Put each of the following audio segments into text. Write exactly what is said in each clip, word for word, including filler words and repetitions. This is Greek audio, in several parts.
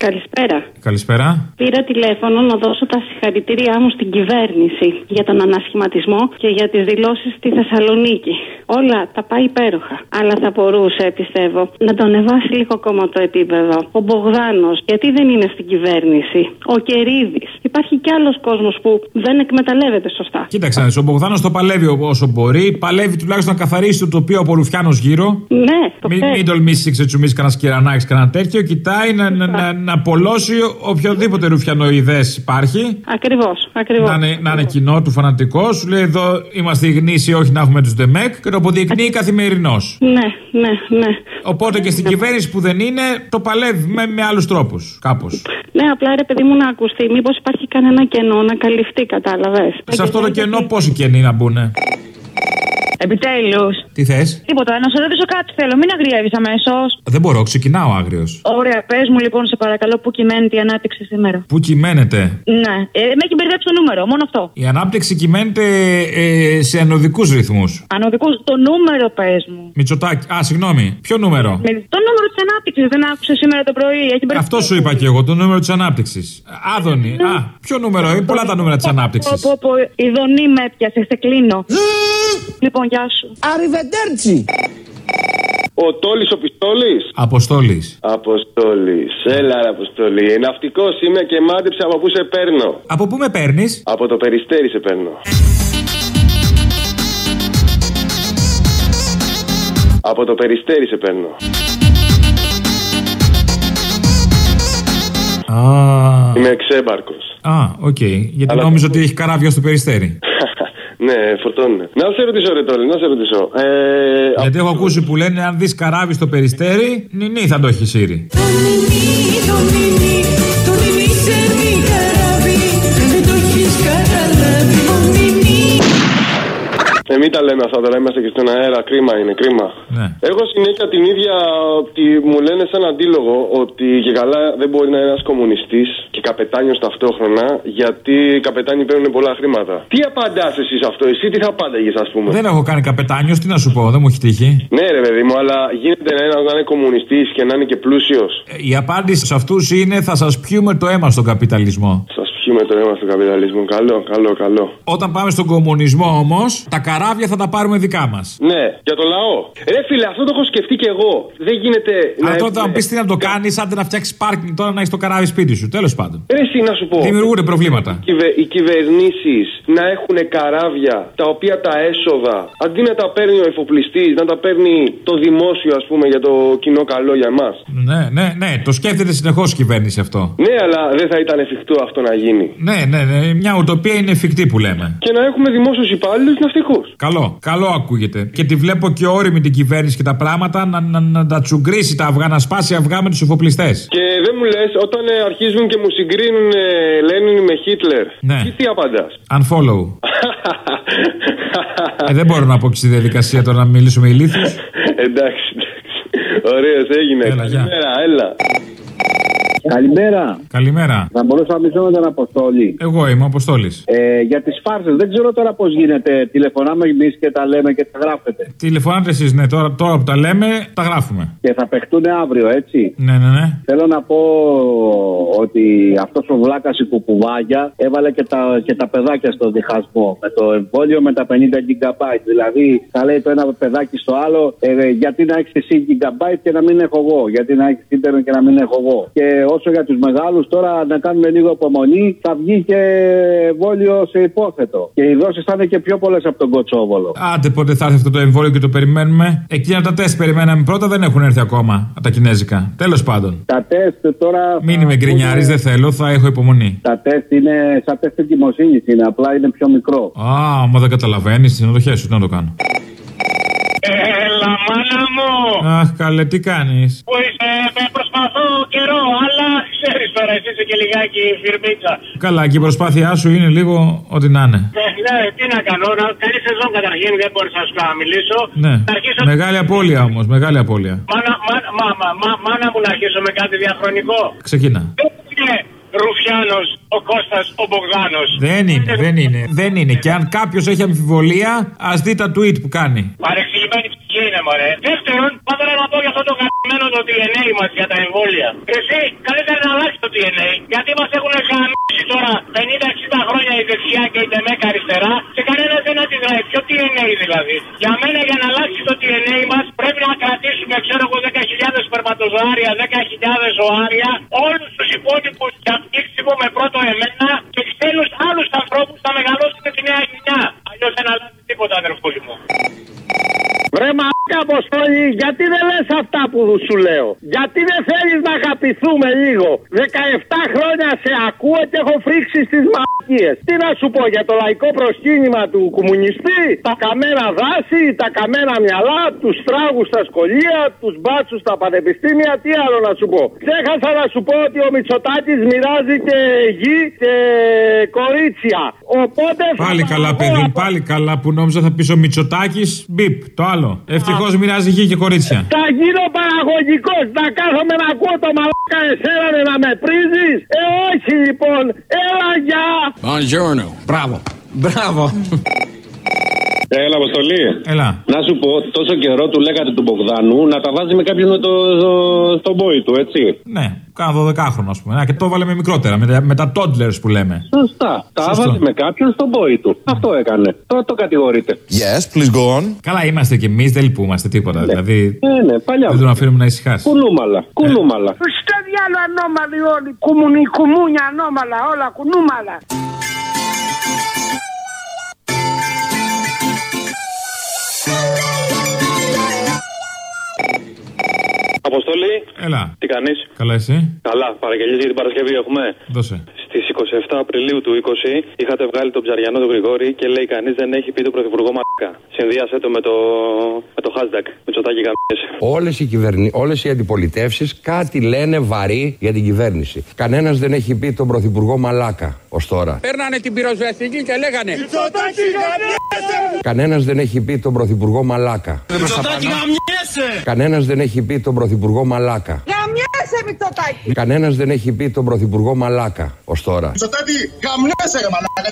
Καλησπέρα. Καλησπέρα. Πήρα τηλέφωνο να δώσω τα συγχαρητήριά μου στην κυβέρνηση για τον ανασχηματισμό και για τις δηλώσεις στη Θεσσαλονίκη. Όλα τα πάει υπέροχα. Αλλά θα μπορούσε, πιστεύω, να το ανεβάσει λίγο ακόμα το επίπεδο. Ο Μπογδάνος, γιατί δεν είναι στην κυβέρνηση. Ο Κερίδης. Υπάρχει κι άλλος κόσμος που δεν εκμεταλλεύεται σωστά. Κοίταξε, ο Μπογδάνος το παλεύει όσο μπορεί. Παλεύει τουλάχιστον να καθαρίσει το τοπίο από Ρουφιάνος γύρω. Ναι, το Μην, μην τολμήσει να ξετσουμίσει κανένα κυρανάκι, κανένα τέτοιο. Κοιτάει να, να, να, να απολώσει οποιοδήποτε ρουφιανοειδές υπάρχει. Ακριβώς, ακριβώς. Να είναι, να είναι κοινό του φανατικό. Σου λέει εδώ είμαστε οι γνήσιοι, όχι να έχουμε τους ΔΕΜΕΚ. Και το αποδεικνύει καθημερινώς. Ναι, ναι, ναι. Οπότε και στην κυβέρνηση που δεν είναι, το παλεύει με, με άλλους τρόπους. Κάπως. Ναι, απλά ρε παιδί μου να ακουστεί. Μήπως υπάρχει κανένα κενό να καλυφθεί, κατάλαβες. Σε αυτό το κενό πόσοι κενοί να μπουνε. Επιτέλους. Τι θες? Τίποτα, να σε ρωτήσω κάτι θέλω, μην αγριεύεις αμέσως. Δεν μπορώ, ξεκινάω άγριος. Ωραία, πες μου λοιπόν, σε παρακαλώ, πού κυμαίνεται η ανάπτυξη σήμερα. Πού κυμαίνεται? Ναι, ε, με έχει μπερδέψει το νούμερο, μόνο αυτό. Η ανάπτυξη κυμαίνεται ε, σε ανωδικούς ρυθμούς. Ανωδικούς, το νούμερο πες μου. Μητσοτάκη, α, συγγνώμη, ποιο νούμερο? Με, το νούμερο της ανάπτυξης, δεν άκουσε σήμερα το πρωί. Έχει Αυτό σου είπα και εγώ, το νούμερο της ανάπτυξης. Άδωνη, α, ποιο νούμερο, είναι πολλά τα νούμερα της ανάπτυξης. Πω, πω, η Δονή με έπιασε, σε κλείνω. Λοιπόν, γεια σου. Αριβεντέρτσι. Ο Τόλης ο Πιστόλης. Αποστόλης. Αποστόλης. Έλα ρε Αποστόλη. Ναυτικός είμαι και μάντεψε από πού σε παίρνω. Από πού με παίρνεις? Από το Περιστέρι σε παίρνω. Από το Περιστέρι σε παίρνω. Α, Είμαι εξέμπαρκος. Α, οκ. Okay. Γιατί Αλλά... νόμιζα ότι έχει καράβια στο Περιστέρι. Ναι, φορτώνουν. Να σε ρωτήσω, ρε Τόλη, να σε ρωτήσω. Ε, Γιατί έχω ακούσει που λένε αν δεις καράβι στο Περιστέρι, νινί θα το έχει σύρει. Το νινί, το νινί, το νινί σέρνει καράβι, δεν το έχεις καταλάβει, το νινί. Ε, μην τα λέμε αυτά τώρα, είμαστε και στον αέρα. Κρίμα είναι, κρίμα. Ναι. Έχω συνέχεια την ίδια ότι μου λένε σαν αντίλογο ότι και καλά δεν μπορεί να είναι ένας κομμουνιστής και καπετάνιος ταυτόχρονα, γιατί οι καπετάνοι παίρνουν πολλά χρήματα. Τι απαντάς εσύ σε αυτό, εσύ τι θα απάνταγες, ας πούμε? Δεν έχω κάνει καπετάνιος, τι να σου πω, δεν μου έχει τύχει. Ναι, ρε παιδί μου, αλλά γίνεται ένας να είναι κομμουνιστής και να είναι και πλούσιος. Ε, η απάντηση σε αυτούς είναι θα σας πιούμε το αίμα στον καπιταλισμό. Σας πιούμε το αίμα στον καπιταλισμό. Καλό, καλό, καλό. Όταν πάμε στον κομμουνισμό όμως, τα καράβια θα τα πάρουμε δικά μας. Ναι, για το λαό. Ρε φίλε, αυτό το έχω σκεφτεί και εγώ. Δεν γίνεται. Αλλά τότε θα μου πεις τι να το κάνεις, άντε να φτιάξεις πάρκινγκ τώρα να έχεις το καράβι σπίτι σου. Τέλος πάντων. Ρε, εσύ να σου πω. Δημιουργούνται προβλήματα. Οι, κυβε... οι κυβερνήσεις να έχουν καράβια τα οποία τα έσοδα αντί να τα παίρνει ο εφοπλιστής, να τα παίρνει το δημόσιο, ας πούμε, για το κοινό καλό για εμάς. Ναι, ναι, ναι. Το σκέφτεται συνεχώς η κυβέρνηση αυτό. Ναι, αλλά δεν θα ήταν εφικτό αυτό να γίνει. Ναι, ναι, ναι. Μια ουτοπία είναι εφικτή που λέμε. Και να έχουμε δημόσιους υπάλληλους ναυτικούς. Καλό, καλό ακούγεται. Και τη βλέπω και όριμη την κυβέρνηση και τα πράγματα να, να, να τα τσουγκρίσει τα αυγά, να σπάσει αυγά με τους εφοπλιστές. Και δεν μου λες, όταν ε, αρχίζουν και μου συγκρίνουν ε, Λένιν με Χίτλερ, ναι. τι, τι απαντάς? Unfollow. ε, δεν μπορώ να πω και στη διαδικασία τώρα να μιλήσω με ηλίθιους. Εντάξει, εντάξει. Ωραίος έγινε. Έλα, Καλημέρα, έλα. Καλημέρα. Καλημέρα. Θα μπορούσα να μιλήσω με τον Αποστόλη. Εγώ είμαι ο Αποστόλης. Ε, για τις φάρσες, δεν ξέρω τώρα πώς γίνεται. Τηλεφωνάμε εμείς και τα λέμε και τα γράφετε. Τηλεφωνάτε εσείς, ναι. Τώρα, τώρα που τα λέμε, τα γράφουμε. Και θα παιχτούν αύριο, έτσι. Ναι, ναι, ναι. Θέλω να πω ότι αυτός ο βλάκας η κουκουβάγια έβαλε και τα, και τα παιδάκια στο διχασμό. Με το εμβόλιο με τα πενήντα γιγαμπάιτ. Δηλαδή, θα λέει το ένα παιδάκι στο άλλο, ε, γιατί να έχεις εσύ γιγαμπάιτ και να μην έχω εγώ. Γιατί να έχεις ίντερνετ και να μην έχω εγώ. Και όσο για τους μεγάλους, τώρα να κάνουμε λίγο υπομονή, θα βγει και εμβόλιο σε υπόθετο. Και οι δόσεις θα είναι και πιο πολλές από τον Κοτσόβολο. Άντε πότε θα έρθει αυτό το εμβόλιο και το περιμένουμε. Εκείνα τα τεστ περιμέναμε πρώτα, δεν έχουν έρθει ακόμα τα κινέζικα. Τέλος πάντων. Τα τεστ τώρα. Μην είμαι γκρινιάρης, δεν θέλω, θα έχω υπομονή. Τα τεστ είναι σαν τεστ εγκυμοσύνης, είναι απλά είναι πιο μικρό. Α, μα δεν καταλαβαίνεις, να το χέσω, τι να το κάνω. Έλα, μάνα μου! Αχ, καλέ, τι κάνεις? Πού είσαι, με προσπαθώ καιρό, αλλά ξέρεις τώρα, εσύ είσαι και λιγάκι φιρμίτσα. Καλά, και η προσπάθειά σου είναι λίγο ό,τι να είναι. Ναι, ναι, τι να κάνω, να, καλή σεζόν καταρχήν, δεν μπορείς να σου μιλήσω. Ναι, αρχίσω... μεγάλη απώλεια όμως, μεγάλη απώλεια. Μάνα, μάνα, μα, μα, μα, μάνα μου να αρχίσω με κάτι διαχρονικό. Ξεκινά. Ρουφιάνος, ο Κώστας, ο Μπογδάνος. Δεν είναι, δεν είναι, δεν είναι. Και αν κάποιος έχει αμφιβολία, ας δει τα tweet που κάνει. Παρεξηγημένη ψυχή μαλακία είναι, μωρέ. Δεύτερον, πάντα να πω για αυτό το γαμμένο το ντι εν έι μας για τα εμβόλια. Εσύ, καλύτερα να αλλάξει το ντι εν έι, γιατί μας έχουν γαμίσει τώρα πενήντα εξήντα χρόνια η δεξιά και η τεμέκα αριστερά και κανένας δεν αντιδράει. Ποιο ντι εν έι δηλαδή? Για μένα, για να αλλάξει το ντι εν έι μας πρέπει να κρατήσουμε, ξέρω εγώ, δέκα χιλιάδες σπερματοζωάρια, δέκα χιλιάδες ζωάρια, όλους τους υπόλοιπους για πτήξιμο με πρώτο εμένα και στέλνους άλλους ανθρώπους να μεγαλώσουν τη νέα γενιά. Αλλιώς δεν αλλάζει τίποτα, αδερφούλη μου. Βρε μαλάκα Αποστόλη, γιατί δεν λες αυτά που σου λέω? Γιατί δεν θέλεις να αγαπηθούμε λίγο? δεκαεπτά χρόνια σε ακούω και έχω φρίξει στις μαλακίες. Τι να σου πω για το λαϊκό προσκύνημα του κομμουνιστή? Τα καμένα δάση, τα καμένα μυαλά, τους τράγους στα σχολεία, τους μπάτσους στα πανεπιστήμια, τι άλλο να σου πω? Ξέχασα να σου πω ότι ο Μητσοτάκης μοιράζει και γη και κορίτσια. Οπότε πάλι καλά, παιδί, πάλι καλά που νόμιζα θα πεις ο Μητσοτάκης. Μπιπ, το άλλο. Ευτυχώς μοιράζει γη και κορίτσια. Θα γίνω παραγωγικός, να κάθομαι να ακούω το μαλάκα εσένα να με πρίζεις. Ε, όχι λοιπόν, έλα γεια. Buongiorno. Μπράβο. Μπράβο. Έλα, Αποστολή. Έλα. Να σου πω, τόσο καιρό του λέγατε του Μπογδάνου να τα βάζει με κάποιον με το, το, στον πόη του, έτσι. Ναι, κάνα δωδεκάχρονο, α πούμε. Να, και το βάλε με μικρότερα, με, με τα toddlers που λέμε. Σωστά. Τα βάζει με κάποιον στον πόη του. Mm. Αυτό έκανε. Τώρα το κατηγορείτε. Yes, please go on. Καλά είμαστε κι εμείς, δεν λυπούμαστε τίποτα. Ναι. Δηλαδή. Ναι, ναι, παλιά. Δεν τον αφήνουμε να ησυχάσει. Κουνούμαλα. Κουνούμαλα. Ε. Στο διάλο ανώμαλοι όλοι. Κουμουνι, κουμούνια ανώμαλα, όλα κουνούμαλα. Αποστολή. Έλα. Τι κάνεις? Καλά, εσύ? Καλά. Παραγγελίες για την Παρασκευή έχουμε. Δώσε. Στις εικοστή εβδόμη Απριλίου του είκοσι είχατε βγάλει τον Ψαριανό τον Γρηγόρη και λέει κανείς δεν έχει πει τον Πρωθυπουργό μαλάκα. Συνδύασε το με το, με το hashtag Μητσοτάκη γαμιές. Όλες οι, κυβερνη... Όλες οι αντιπολιτεύσεις κάτι λένε βαρύ για την κυβέρνηση. Κανένας δεν έχει πει τον Πρωθυπουργό μαλάκα ως τώρα. Παίρνανε την πυροσβεστική και λέγανε Μητσοτάκη γαμιέσαι. Κανένας δεν έχει πει τον Πρωθυπουργό μαλάκα. Μητσοτάκη γαμιέσαι. Κανένας δεν έχει πει τον Πρωθυπουργό μαλάκα. Γαμιέσαι Μητσοτάκη. Κανένας δεν έχει πει τον Πρωθυπουργό μαλάκα ως τώρα. Μητσοτάκη γαμιέσαι ρε μαλάκα.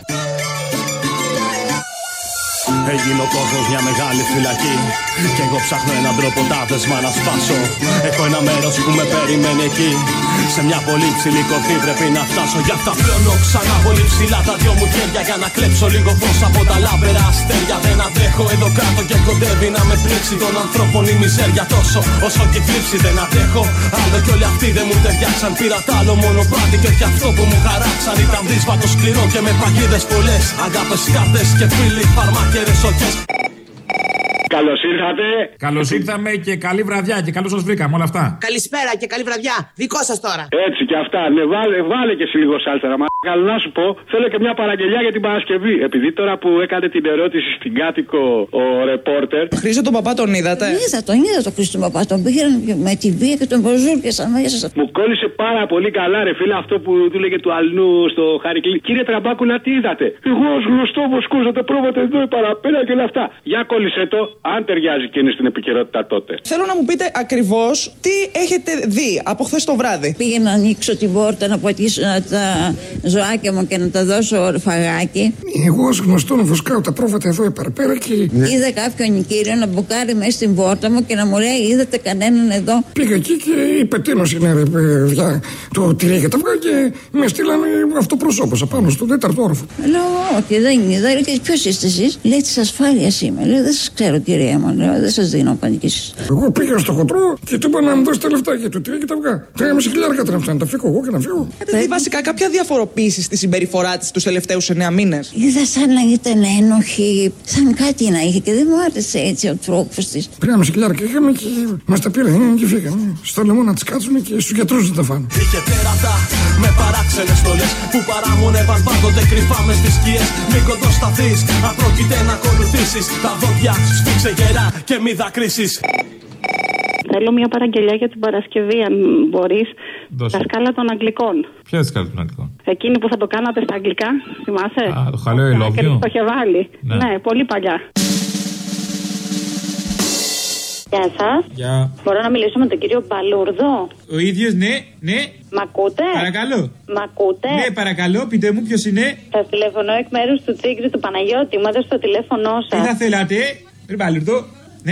Έγινε ο κόσμος μια μεγάλη φυλακή κι εγώ ψάχνω έναν τρόπο τα δεσμά να σπάσω. Έχω ένα μέρος που με περιμένει εκεί. Σε μια πολύ ψηλή κορφή πρέπει να φτάσω. Γι' αυτά πλώνω ξανά πολύ ψηλά τα δυο μου χέρια για να κλέψω λίγο φως από τα λάμπερα αστέρια. Δεν αντέχω εδώ κάτω και κοντεύει να με πλήξει των ανθρώπων η μιζέρια τόσο όσο και θλίψη δεν αντέχω. Άλλο κι όλοι αυτοί δεν μου ταιριάξαν. Πήρα τ' άλλο μονοπάτι και κι αυτό που μου χαράξαν ήταν δύσβατο σκληρό και με παγίδες πολλές. Αγάπες, κάρτες και φίλοι, φαρμάκερες, οκές. Καλώς ήρθατε. Καλώς ήρθαμε και καλή βραδιά και καλώς σας βρήκαμε όλα αυτά. Καλησπέρα και καλή βραδιά. Δικό σας τώρα. Έτσι και αυτά. Ναι, βάλε, βάλε και εσύ λίγο σάλτσα. Μα καλό να σου πω, θέλω και μια παραγγελιά για την Παρασκευή. Επειδή τώρα που έκανε την ερώτηση στην κάτοικο ο ρεπόρτερ. Χρήστο τον παπά τον είδατε? Είδα τον, είδα τον Χρήστο τον παπά. Τον πήγαν με τη βία και τον προζούρκεσαν μέσα. Μου κόλλησε πάρα πολύ καλά, ρε φίλε, αυτό που του λέγε του αλλού στο Χαρικλή. Κύριε Τραμπάκουλα, τι είδατε? Εγώ ως γνωστό βοσκούζα τα πρόβατα εδώ παραπέρα και όλα αυτά. Για κόλλησε το. Αν ταιριάζει και είναι στην επικαιρότητα τότε. Θέλω να μου πείτε ακριβώς τι έχετε δει από χθες το βράδυ. Πήγα να ανοίξω την πόρτα, να ποτίσω τα ζωάκια μου και να τα δώσω φαγάκι. Εγώ ως γνωστό να βοσκάω τα πρόβατα εδώ επαρπέρα και. Είδα κάποιον κύριο να μπουκάρει μέσα στην πόρτα μου και να μου λέει: είδατε κανέναν εδώ? Πήγα εκεί και είπε: τίνος είναι ρε παιδιά, το τυρί για τα αυγά και με στείλανε αυτοπροσώπως απάνω στον τέταρτο όροφο. Λέω: όχι, δεν είδα. Λέει: ποιος είστε εσείς? Λέει: της ασφάλειας είμαι. Λέω: δεν σας ξέρω, κυρία μου. Λέω: δεν σας δίνω πανικήσεις. Εγώ πήγα στο χοντρό και του είπα να μου δώσει τα λεφτά για το τυρί και τα αυγά. Τρία μισή χιλιάρικα τρέμψαν, τα φύγω εγώ και να φύγω. Έχετε βασικά κάποια διαφοροποίηση στη συμπεριφορά της τους τελευταίους εννέα μήνες? Είδα σαν να ήταν ένοχη, σαν κάτι να είχε και δεν μου άρεσε έτσι ο τρόπος της. Τρία μισή χιλιάρικα είχαμε και μας τα πήραν και φύγανε. Στο λαιμό να τις κάτσουν και στους γιατρούς να τα φάνε. Είχε τέρατα με παράξενες στολές που παράμονευαν πάντοτε κρυφά μες στις σκιές. Μην κοντοσταθείς, αν πρόκειται να ακολουθήσεις. Τα δόντια σφίξε γερά και μη δακρύσεις. Θέλω μια παραγγελιά για την Παρασκευή, αν μπορείς. Τα σκάλα των Αγγλικών. Ποια είναι η σκάλα των Αγγλικών? Εκείνη που θα το κάνατε στα αγγλικά, θυμάσαι? Α, το χαλαίο I love you. Το είχε βάλει. Ναι. Ναι, πολύ παλιά. Γεια σας. Γεια. Μπορώ να μιλήσω με τον κύριο Μπαλούρδο? Ο ίδιος, ναι, ναι. Μ' ακούτε? Παρακαλώ. Μ' ακούτε? Ναι, παρακαλώ, πείτε μου ποιος είναι. Σας τηλεφωνώ εκ μέρους του Τσίγκρη του Παναγιώτη. Μου έδωσε το τηλέφωνό σας. Τι θα θέλατε, ρε Μπαλούρδο? Ναι.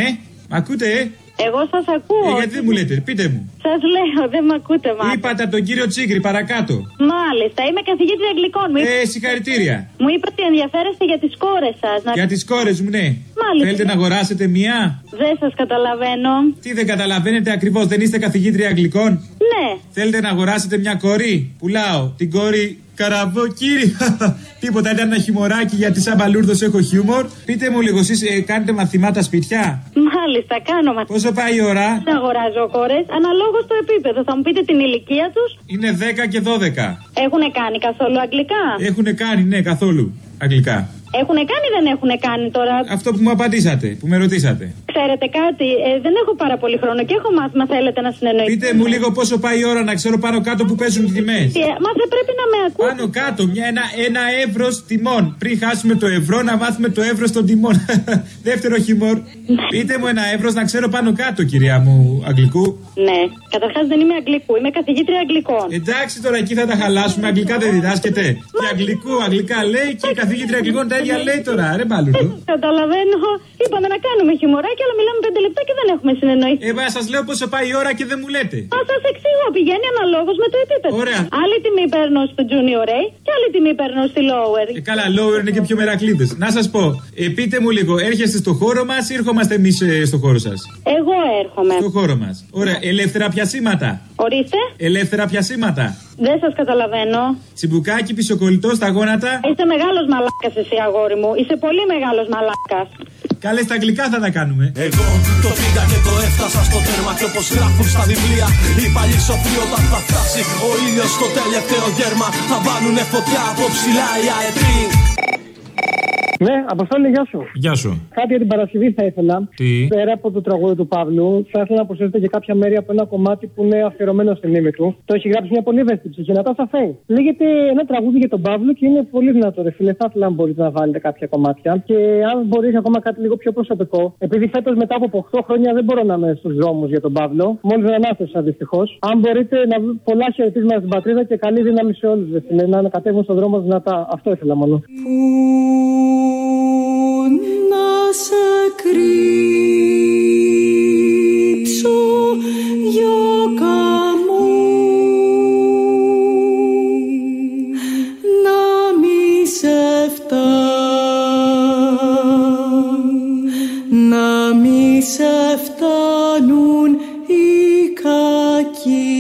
Μ' ακούτε, ε? Εγώ σας ακούω. Ε, γιατί δεν μου λέτε, πείτε μου. Σας λέω, δεν με ακούτε μάλλον. Είπατε από τον κύριο Τσίγκρη, παρακάτω. Μάλιστα, είμαι καθηγήτρια Αγγλικών. Μου Ε, συγχαρητήρια. Μου είπατε ότι ενδιαφέρεστε για τις κόρες σας. Να... Για τις κόρες μου, ναι. Μάλιστα. Θέλετε να αγοράσετε μία? Δεν σας καταλαβαίνω. Τι δεν καταλαβαίνετε ακριβώς, δεν είστε καθηγήτρια Αγγλικών? Ναι. Θέλετε να αγοράσετε μια κόρη? Πουλάω την κόρη Καραβοκύρη. Τίποτα, ήταν ένα χιμωράκι γιατί σαν μπαλούρδος έχω χιούμορ. Πείτε μου λίγο, εσείς ε, κάνετε μαθημάτα σπιτιά? Μάλιστα, κάνω μαθημάτα. Πόσο πάει η ώρα? Δεν αγοράζω κόρες, αναλόγως το επίπεδο. Θα μου πείτε την ηλικία τους. Είναι δέκα και δώδεκα. Έχουνε κάνει καθόλου αγγλικά? Έχουνε κάνει, ναι, καθόλου αγγλικά. Έχουνε κάνει ή δεν έχουνε κάνει τώρα? Αυτό που μου απαντήσατε, που με ρωτήσατε. Ξέρετε κάτι, ε, δεν έχω πάρα πολύ χρόνο και έχω μάθημα, θέλετε να συνεννοηθείτε? Πείτε μου λίγο πόσο πάει η ώρα, να ξέρω πάνω κάτω που παίζουν οι τιμές. Ε, μα δεν πρέπει να με ακούτε. Πάνω κάτω, μια, ένα, ένα εύρος τιμών. Πριν χάσουμε το ευρώ, να μάθουμε το εύρος των τιμών. Δεύτερο χιμόρ. Πείτε μου ένα εύρος να ξέρω πάνω κάτω, κυρία μου, αγγλικού. Ναι, καταρχάς δεν είμαι αγγλικού, είμαι καθηγήτρια αγγλικών. Εντάξει, τώρα εκεί θα τα χαλάσουμε. Αγγλικά δεν διδάσκεται. Και αγγλικού, αγγλικά λέει και η καθηγήτρια αγγλικών τα ίδια λέει τώρα. Ρε μπαλούρδο. Καταλαβαίνω. Είπαμε να κάνουμε χιμωράκι, αλλά μιλάμε πέντε λεπτά και δεν έχουμε συνεννοηθεί. Ε, σας λέω πόσο πάει η ώρα και δεν μου λέτε. Α, σας εξηγώ, πηγαίνει αναλόγως με το επίπεδο. Ωραία. Άλλη τιμή παίρνω στο Junior A και άλλη τιμή παίρνω στη Lower. Ε, καλά, Lower είναι και πιο μερακλείδες. Να σας πω, ε, πείτε μου λίγο, έρχεστε στο χώρο μας ή ερχόμαστε εμείς ε, στο χώρο σας? Εγώ έρχομαι. Στο χώρο μας. Ωραία, ελεύθερα πιασίματα. Ορίστε. Ελεύθερα πιασίματα. Δεν σας καταλαβαίνω. Τσιμπουκάκι, πισοκολλητό στα γόνατα. Είστε μεγάλος μαλάκας εσύ, αγόρι μου. Είσαι πολύ μεγάλος μαλάκας. Καλέ, στα αγγλικά θα τα κάνουμε. Εγώ το πήγα και το έφτασα στο τέρμα. Και όπως γράφουν στα βιβλία, οι παλιοί σοφοί όταν θα φτάσει ο ήλιος στο τελευταίο γέρμα, θα βάλουνε φωτιά από ψηλά οι αετοί. Ναι, Αποστόλη, γεια σου. Γεια σου. Κάτι για την Παρασκευή θα ήθελα. Τι? Πέρα από το τραγούδι του Παύλου, θα ήθελα να προσθέσετε και κάποια μέρη από ένα κομμάτι που είναι αφιερωμένο στην ύμη του. Το έχει γράψει μια πολύ ευαίσθητη ψυχή, Νατάσα Φέη. Λέγεται ένα τραγούδι για τον Παύλο και είναι πολύ δυνατό, ρε φίλε. Θα ήθελα να μπορείτε να βάλετε κάποια κομμάτια. Και αν μπορείτε ακόμα κάτι λίγο πιο προσωπικό. Επειδή φέτος μετά από οκτώ χρόνια δεν μπορώ να είμαι στους δρόμους για τον Παύλο. Μόλις δεν ανάστευσα δυστυχώς. Αν μπορείτε να πολλά χαιρετίσματα στην πατρίδα και καλή δύναμη σε όλους, ρε φίλε. Να ανακατεύουν στον δρόμο δυνατά. Αυτό ήθελα μόνο. Να σε κρύψω γιώκα μου, να μη σε φτάνουν, να μη σε φτάνουν οι κακοί.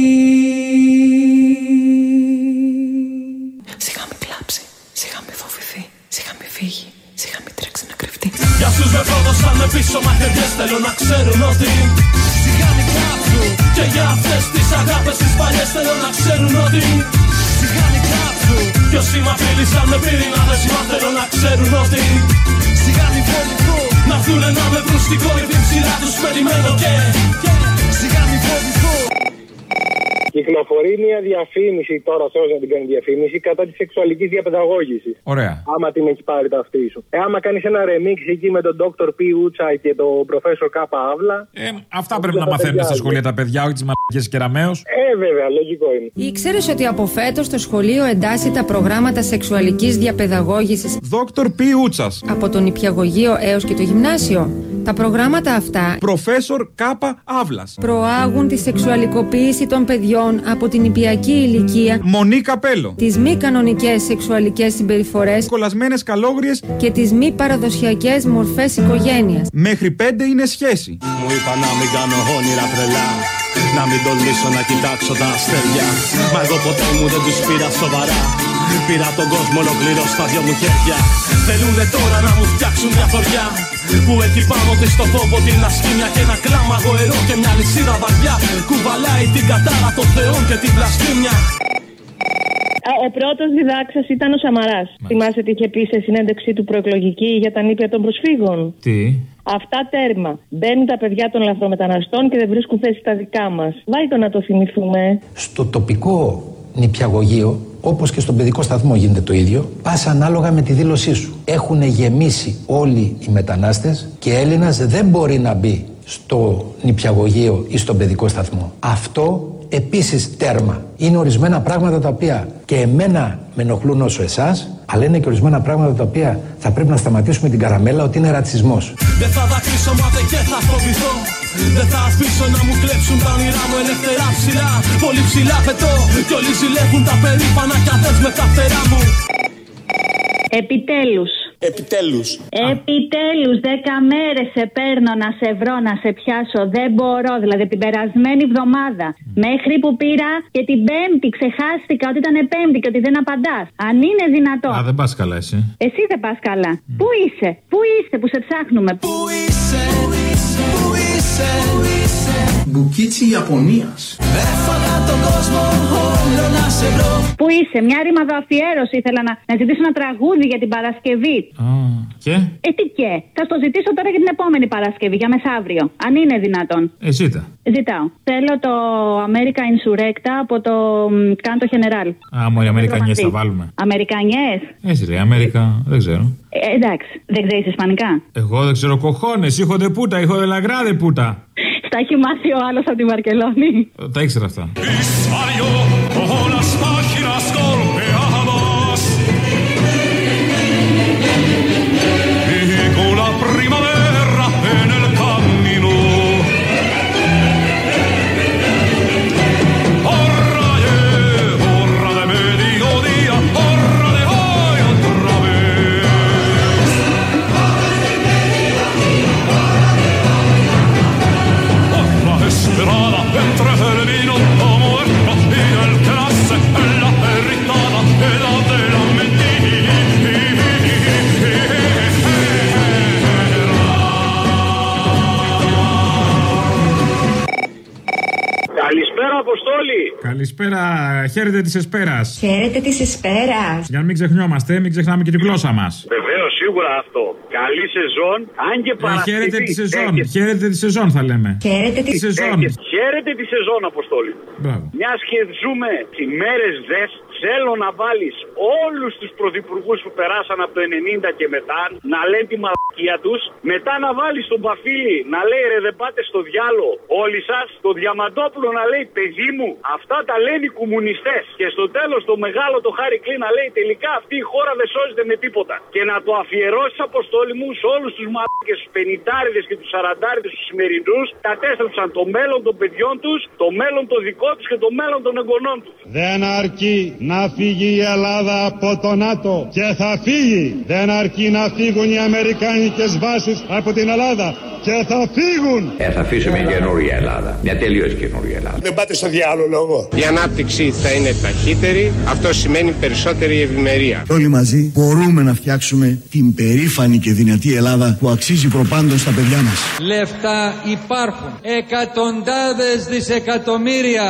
Σιγά μη κλάψει, σιγά μη φοβηθεί, σιγά μη φύγει, σιγά μη τρέξει να κρυφτεί. Για αυτούς με πρόδωσαν με πίσω μαχαιριές, θέλω να ξέρουν ότι σιγά μη κλάψουν. Και για αυτές τις αγάπες τις παλιές θέλω να ξέρουν ότι σιγά μη κλάψουν. Κι όσοι μ' απειλήσαν με πυρηνάδες, μα θέλω να ξέρουν ότι σιγά μη φοβηθώ. Να έρθουνε να με βρουν στην κορυφή ψηλά, τους περιμένω και σιγά μη φοβηθώ. Κυκλοφορεί μια διαφήμιση τώρα, ο Θεός να την κάνει διαφήμιση, κατά τη σεξουαλική διαπαιδαγώγηση. Ωραία. Άμα την έχει πάρει τα αυτή σου. Ε, άμα κάνει ένα remix εκεί με τον Doctor P. Ούτσα και τον Professor K. Αύλα. Ε, αυτά πρέπει να μαθαίνουν στα σχολεία τα παιδιά, όχι τι μαλακές κεραμαίος. Ε, βέβαια, λογικό είναι. Ήξερες ότι από φέτος το σχολείο εντάσσει τα προγράμματα σεξουαλικής διαπαιδαγώγησης Doctor P. Ούτσας από το νηπιαγωγείο έως και το γυμνάσιο. Τα προγράμματα αυτά Professor K. Αύλας προάγουν τη σεξουαλικοποίηση των παιδιών από την νηπιακή ηλικία, Μονή Καπέλο, τις μη κανονικές σεξουαλικές συμπεριφορές, κολλασμένες καλόγριες και τις μη παραδοσιακές μορφές οικογένειας. Μέχρι πέντε είναι σχέση. Μου είπα να μην κάνω όνειρα τρελά, να μην τολμήσω να κοιτάξω τα αστέρια. Μα εγώ ποτέ μου δεν τους πήρα σοβαρά. Πήρα τον κόσμο ολοκληρώ στα δυο μου χέρια. Θέλουνε τώρα να μου φτιάξουν μια θωριά που έχει πάνω της το φόβο, την ασχήμια και ένα κλάμα γοερό και μια λυσίδα βαριά. Κουβαλάει την κατάρα των θεών και την βλασφήμια. Ο πρώτος διδάξας ήταν ο Σαμαράς. Θυμάσαι τι είχε πει σε συνέντευξή του προεκλογική για τα νήπια των προσφύγων? Τι? Αυτά τέρμα. Μπαίνουν τα παιδιά των λαθρομεταναστών και δεν βρίσκουν θέση στα δικά μας. Βάλτε να το θυμηθούμε. Στο τοπικό νηπιαγωγείο, όπως και στον παιδικό σταθμό γίνεται το ίδιο, πας ανάλογα με τη δήλωσή σου. Έχουν γεμίσει όλοι οι μετανάστες και Έλληνας δεν μπορεί να μπει στο νηπιαγωγείο ή στον παιδικό σταθμό. Αυτό επίσης τέρμα. Είναι ορισμένα πράγματα τα οποία και εμένα με ενοχλούν όσο εσάς, αλλά είναι και ορισμένα πράγματα τα οποία θα πρέπει να σταματήσουμε την καραμέλα ότι είναι ρατσισμός. Δεν θα δακρύσω μάται και θα φοβηθώ. Δεν θα αφήσω να μου κλέψουν τα όνειρά μου ελεύθερα ψηλά. Πολύ ψηλά πετώ κι όλοι ζηλεύουν τα περήφανα κι αδές με τα φτερά μου. Επιτέλους. Επιτέλους. Επιτέλους, δέκα μέρες σε παίρνω να σε βρω, να σε πιάσω. Δεν μπορώ, δηλαδή την περασμένη εβδομάδα. Mm. Μέχρι που πήρα και την Πέμπτη ξεχάστηκα ότι ήταν Πέμπτη και ότι δεν απαντάς. Αν είναι δυνατό. Α, δεν πας καλά εσύ. Εσύ δεν πας καλά. Mm. Πού είσαι, πού είσαι που σε ψάχνουμε. Πού είσαι, πού είσαι, πού είσαι, πού είσαι. Μπουκίτσι Ιαπωνίας. Έφαγα τον κόσμο όλο να σε βρω. Πού είσαι, μια ρήμαδο αφιέρωση ήθελα να, να ζητήσω ένα τραγούδι για την Παρασκευή. Ah, και? Ε, τι και. Θα στο ζητήσω τώρα για την επόμενη Παρασκευή, για μεθαύριο. Αν είναι δυνατόν. Ε, ζήτα. Ζητάω. Θέλω το America Insurrecta από το Canto General. Α, μωρέ, Αμερικανιές θα βάλουμε. Αμερικανιές. Έτσι λέει, Αμέρικα, δεν ξέρω. Ε, εντάξει, δεν ξέρεις ισπανικά. Εγώ δεν ξέρω κοχώνες, hijo de puta, hijo de la grande puta. Στα έχει μάθει ο άλλος από τη Βαρκελόνη. Τα ήξερα αυτά. Καλησπέρα, Αποστόλη. Καλησπέρα, χαίρετε της Εσπέρας. Χαίρετε της Εσπέρας. Για να μην ξεχνιόμαστε, μην ξεχνάμε και τη γλώσσα μας. Βεβαίως, σίγουρα αυτό. Καλή σεζόν, αν και Παρασκευή. Χαίρετε τη σεζόν, χαίρετε τη σεζόν θα λέμε. Χαίρετε τη σεζόν. Χαίρετε τη σεζόν, Αποστόλη. Μπράβο. Μιας και ζούμε τις μέρες δες, θέλω να βάλεις όλους τους πρωθυπουργούς που περάσαν από το ενενήντα και μετά να λένε τη μαλακία τους. Μετά να βάλεις τον Παφίλη να λέει ρε δεν πάτε στο διάλο όλοι σας. Το Διαμαντόπουλο να λέει παιδί μου αυτά τα λένε οι κομμουνιστές. Και στο τέλος το μεγάλο το Χάρη Κλίν να λέει τελικά αυτή η χώρα δεν σώζεται με τίποτα. Και να το αφιερώσεις, Αποστόλη μου, σε όλους τους μαλάκες, τους πενηντάριδες και τους σαραντάριδες τους σημερινούς. Τα τέστρεψαν το μέλλον των παιδιών τους, το μέλλον το δικό τους και το μέλλον των εγγονών τους. Δεν αρκεί να φύγει η Ελλάδα από το ΝΑΤΟ και θα φύγει. Δεν αρκεί να φύγουν οι αμερικάνικες βάσεις από την Ελλάδα και θα φύγουν. Ε, θα αφήσουμε μια καινούρια Ελλάδα. Μια τελείως καινούρια Ελλάδα. Δεν πάτε στο διάλογο λόγο. Η ανάπτυξη θα είναι ταχύτερη. Αυτό σημαίνει περισσότερη ευημερία. Όλοι μαζί μπορούμε να φτιάξουμε την περήφανη και δυνατή Ελλάδα που αξίζει προπάντων στα παιδιά μας. Λεφτά υπάρχουν. Εκατοντάδες δισεκατομμύρια.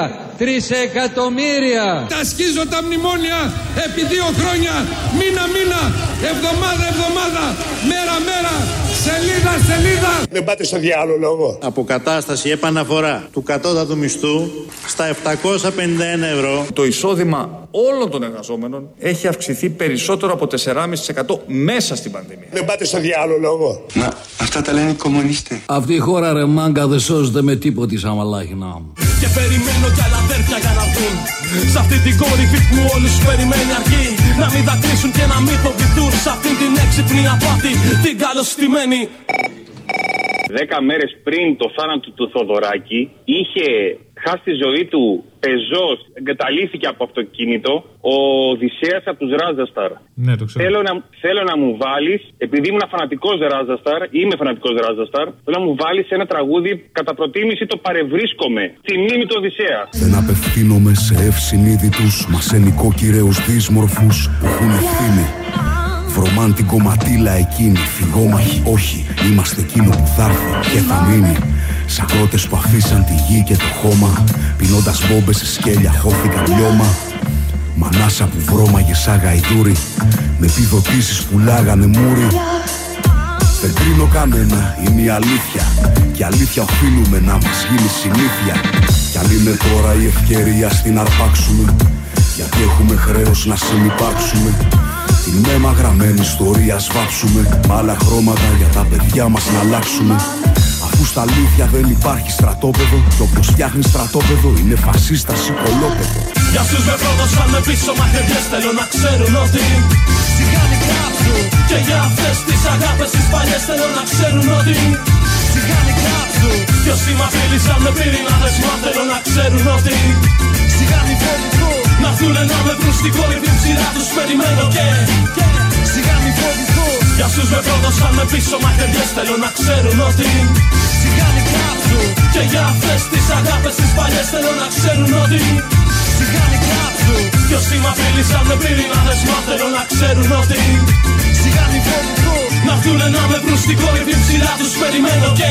Τρισεκατομμύρια. Τα σκίζω τα μνημόνια επί δύο χρόνια. Μήνα μήνα. Εβδομάδα εβδομάδα. Μέρα μέρα. Σελίδα σελίδα. Δεν πάτε στο διάλογο λόγο. Αποκατάσταση επαναφορά του κατώτατου μισθού στα επτακόσια πενήντα ένα ευρώ. Το εισόδημα όλων των εργαζόμενων έχει αυξηθεί περισσότερο από τέσσερα κόμμα πέντε τοις εκατό μέσα στην πανδημία. Δεν πάτε στο διάλογο λόγο. Να, αυτά τα λένε οι κομμουνιστές. Αυτή η χώρα ρε μάγκα δεν σώζεται με τίποτη σαν μαλάχινα μου. Και περιμένω κι άλλα αδέρφια για να βγουν. Σ' αυτή την κορυφή που όλους περιμένει αρκεί. Να μην δακρύσουν και να μην φοβηθούν. Σ' αυτή την έξυπνη απάτη, την καλωστημένη. Δέκα μέρες πριν το θάνατο του Θοδωράκη είχε χάσει τη ζωή του πεζός, εγκαταλείφθηκε από αυτοκίνητο ο Οδυσσέας από τους Ράζασταρ. Ναι, το ξέρω. Θέλω να, θέλω να μου βάλεις, επειδή ήμουν φανατικός Ράζασταρ, είμαι φανατικός Ράζασταρ, θέλω να μου βάλεις ένα τραγούδι κατά προτίμηση το Παρευρίσκομαι, τη μνήμη του Οδυσσέα. Δεν απευθύνομαι σε ευσυνείδητους, μα σε νοικοκυρέους δύσμορφους που έχουν ευθύνη. Βρωμάν την κομματίλα εκείνη, φυγόμαχοι όχι, είμαστε εκείνο που θα έρθει και θα μείνει. Σακρότες που αφήσαν τη γη και το χώμα, πινώντας μπόμπες σε σκέλια χώθηκαν λιώμα. Μανάσα που βρώμαγε σαν γαϊδούρι, με επιδοτήσεις που λάγανε μούρι. Δεν κρίνω κανένα, είναι η αλήθεια, και αλήθεια οφείλουμε να μας γίνει συνήθεια. Κι αν είναι τώρα η ευκαιρία στην αρπάξουμε, γιατί έχουμε χρέος να συνυπάρξουμε. Την αίμα γραμμένη ιστορία σβάψουμε, μ' άλλα χρώματα για τα παιδιά μας να αλλάξουμε. Αφού που στα αλήθεια δεν υπάρχει στρατόπεδο. Κι όπως φτιάχνει στρατόπεδο είναι φασίστα σικολόπεδο. Για αυτούς με πρόδωσαν με πίσω μαχαιριές θέλω να ξέρουν ότι σιγά μην κάψουν. Και για αυτές τις αγάπες τις παλιές θέλω να ξέρουν ότι σιγά μην κάψουν. Κι όσοι μ' απειλήσαν με πυρηνάδες μα θέλω να ξέρουν ότι σιγά μην φοβηθούν. Να έρθουνε να με βρουν στην κόρυφη ψηλά τους περιμένω και σιγά μην φοβηθούν. Για αυτούς με πρόδωσαν με πίσω μαχαιριές θέλω να ξέρουν ότι σιγά μην κάψουν. Και για αυτές τις αγάπες τις παλιές θέλω να ξέρουν ότι σιγά μην κάψουν. Κι όσοι μ' απειλήσαν με πυρηνάδες μα θέλω να ξέρουν ότι σιγά μην φοβηθούν. Να έρθουνε να με βρουν στην κόρυφη ψηλά τους περιμένω και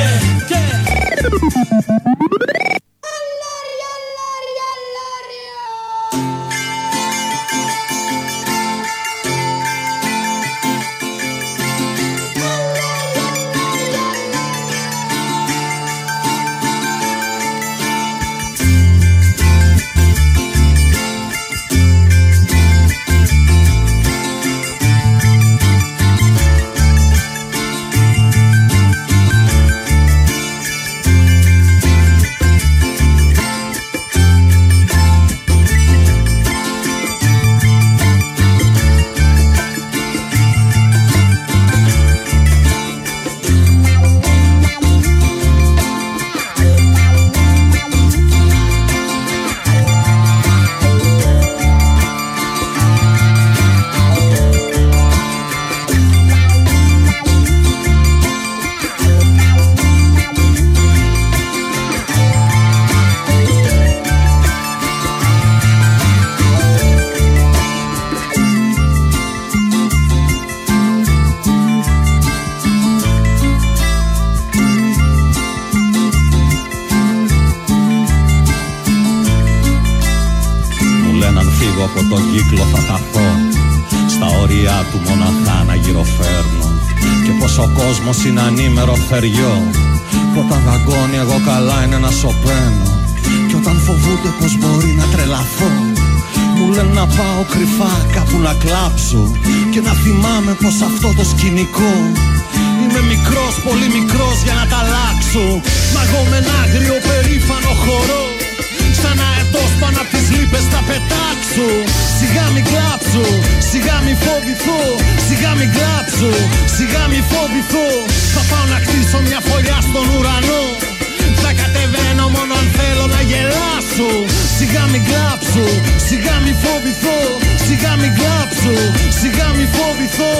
είναι ανήμερο θεριό. Που όταν δαγκώνει εγώ καλά είναι να σωπαίνω. Και όταν φοβούνται πως μπορεί να τρελαθώ, μου λένε να πάω κρυφά κάπου να κλάψω. Και να θυμάμαι πως αυτό το σκηνικό είμαι μικρός, πολύ μικρός για να τα αλλάξω. Μα εγώ με ένα άγριο περήφανο χορό σαν αετός πάνω απ' τις λύπες θα πετάξω. Σιγά μην κλάψω, σιγά μην φοβηθώ. Σιγά μην κλάψω, σιγά μην φοβηθώ. Θα πάω να χτίσω μια φωλιά στον ουρανό. Θα κατεβαίνω μόνο αν θέλω να γελάσω. Σιγά μην κλάψω, σιγά μην φοβηθώ. Σιγά μην κλάψω, σιγά μην φοβηθώ.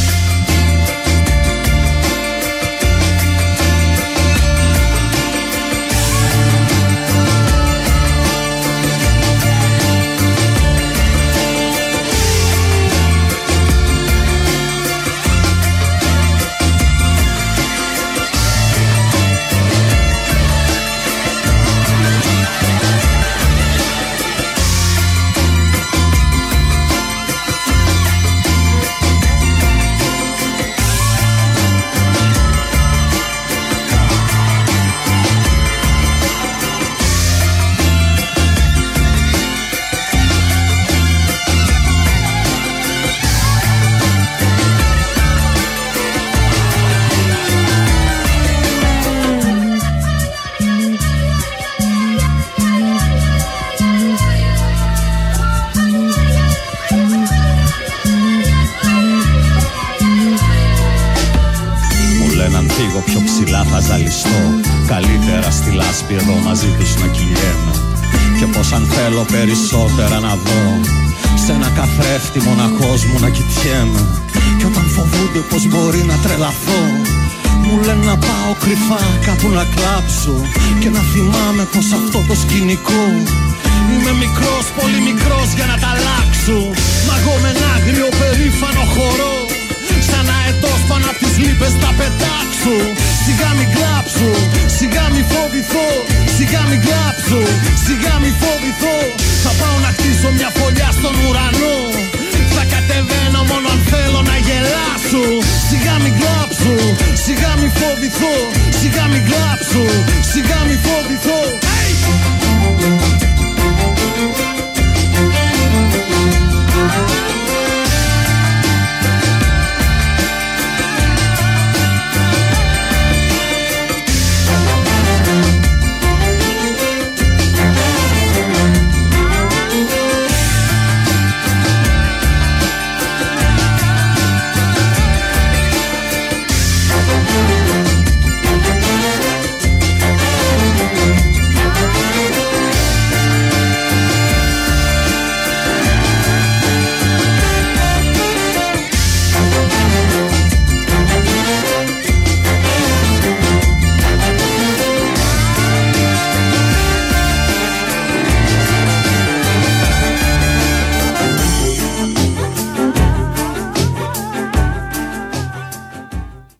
Καλύτερα στη λάσπη εδώ μαζί τους να κυλιέμαι. Και πως αν θέλω περισσότερα να δω σε ένα καθρέφτη μοναχός μου να κοιτιέμαι. Και όταν φοβούνται πως μπορεί να τρελαθώ, μου λένε να πάω κρυφά κάπου να κλάψω. Και να θυμάμαι πως αυτό το σκηνικό είμαι μικρός, πολύ μικρός για να τα αλλάξω. Μα εγώ με ένα άγριο περήφανο χορό σαν αετός πάνω απ' τις λύπες θα πετάξω. Σιγά μην κλάψω, σιγά μην φοβηθώ. Σιγά μην κλάψω, σιγά μην φοβηθώ.